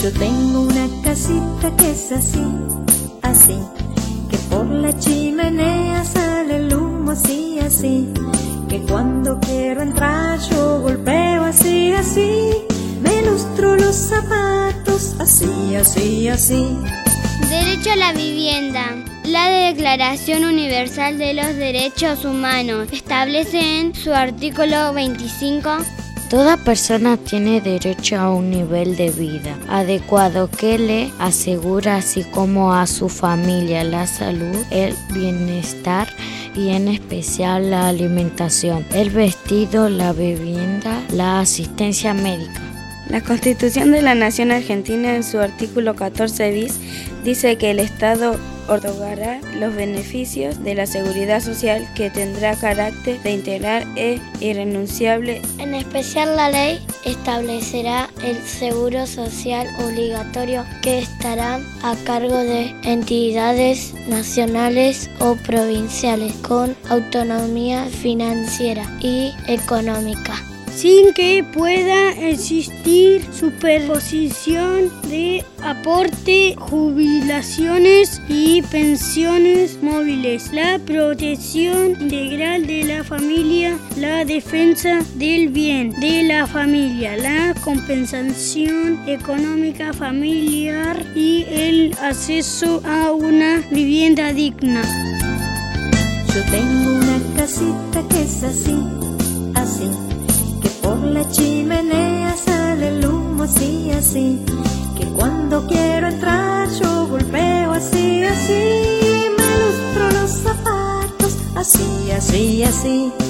Yo tengo una casita que es así, así, que por la chimenea sale el humo así, así, que cuando quiero entrar yo golpeo así, así, me lustro los zapatos así, así, así. Derecho a la vivienda. La Declaración Universal de los Derechos Humanos establece en su artículo 25: toda persona tiene derecho a un nivel de vida adecuado que le asegura, así como a su familia, la salud, el bienestar y en especial la alimentación, el vestido, la vivienda, la asistencia médica. La Constitución de la Nación Argentina, en su artículo 14 bis, dice que el Estado otorgará los beneficios de la seguridad social que tendrá carácter de integral e irrenunciable. En especial, la ley establecerá el seguro social obligatorio que estará a cargo de entidades nacionales o provinciales con autonomía financiera y económica, sin que pueda existir superposición de aporte, jubilaciones y pensiones móviles, la protección integral de la familia, la defensa del bien de la familia, la compensación económica familiar y el acceso a una vivienda digna. Yo tengo una casita que es así, así, por la chimenea sale el humo así, así, que cuando quiero entrar yo golpeo así, así, me lustro los zapatos así, así, así.